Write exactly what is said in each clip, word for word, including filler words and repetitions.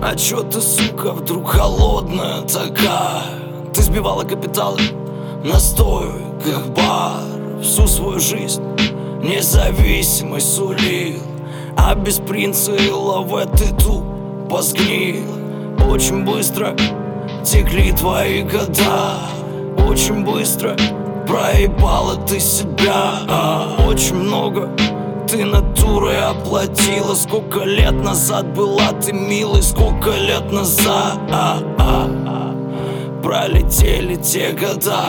А чё ты, сука, вдруг холодная такая? Ты сбивала капиталы на стойках бар. Всю свою жизнь независимость сулил, а без принца и лаве ты тупо сгнил. Очень быстро текли твои года, очень быстро проебала ты себя. а, Очень много ты натурой оплатила. Сколько лет назад была ты милой, сколько лет назад а, а, а. Пролетели те года,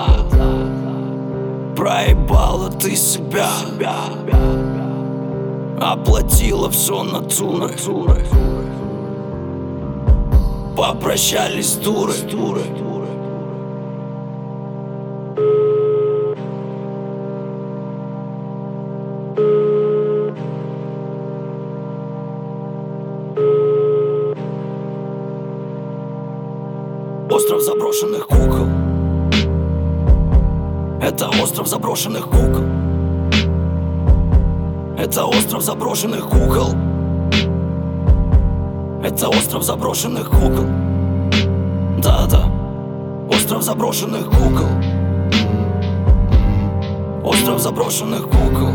проебала ты себя, оплатила все натурой. Попрощались с дурой. Остров заброшенных кукол. Это остров заброшенных кукол. Это остров заброшенных кукол. Это остров заброшенных кукол. Да-да, остров заброшенных кукол. Остров заброшенных кукол.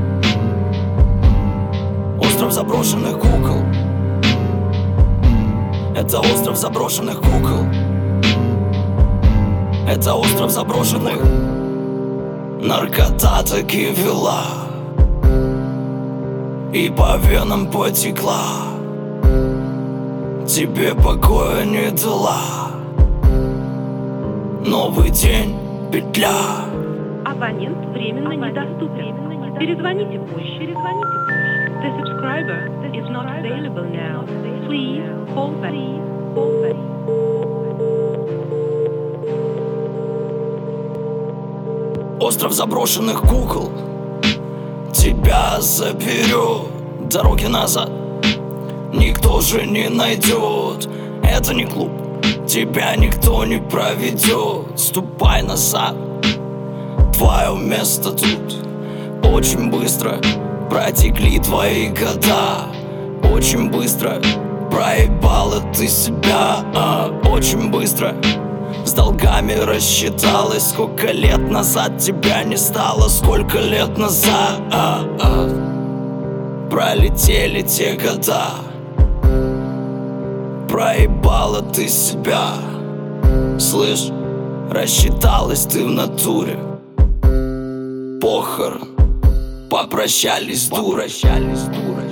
Остров заброшенных кукол. Это остров заброшенных кукол. Это остров заброшенных. Наркота таки вела и по венам потекла, тебе покоя не дала. Новый день, петля. Абонент временно недоступен. Перезвоните позже. Перезвоните позже. The subscriber is not available now. Please call back. Call back. Остров заброшенных кукол. Тебя заберет, дороги назад никто же не найдет. Это не клуб, тебя никто не проведет. Ступай назад, твое место тут. Очень быстро протекли твои года. Очень быстро проебала ты себя. а, Очень быстро с долгами рассчиталась. Сколько лет назад тебя не стало, сколько лет назад а, а. Пролетели те года, проебала ты себя. Слышь, рассчиталась ты в натуре. Похорон, попрощались с дурой.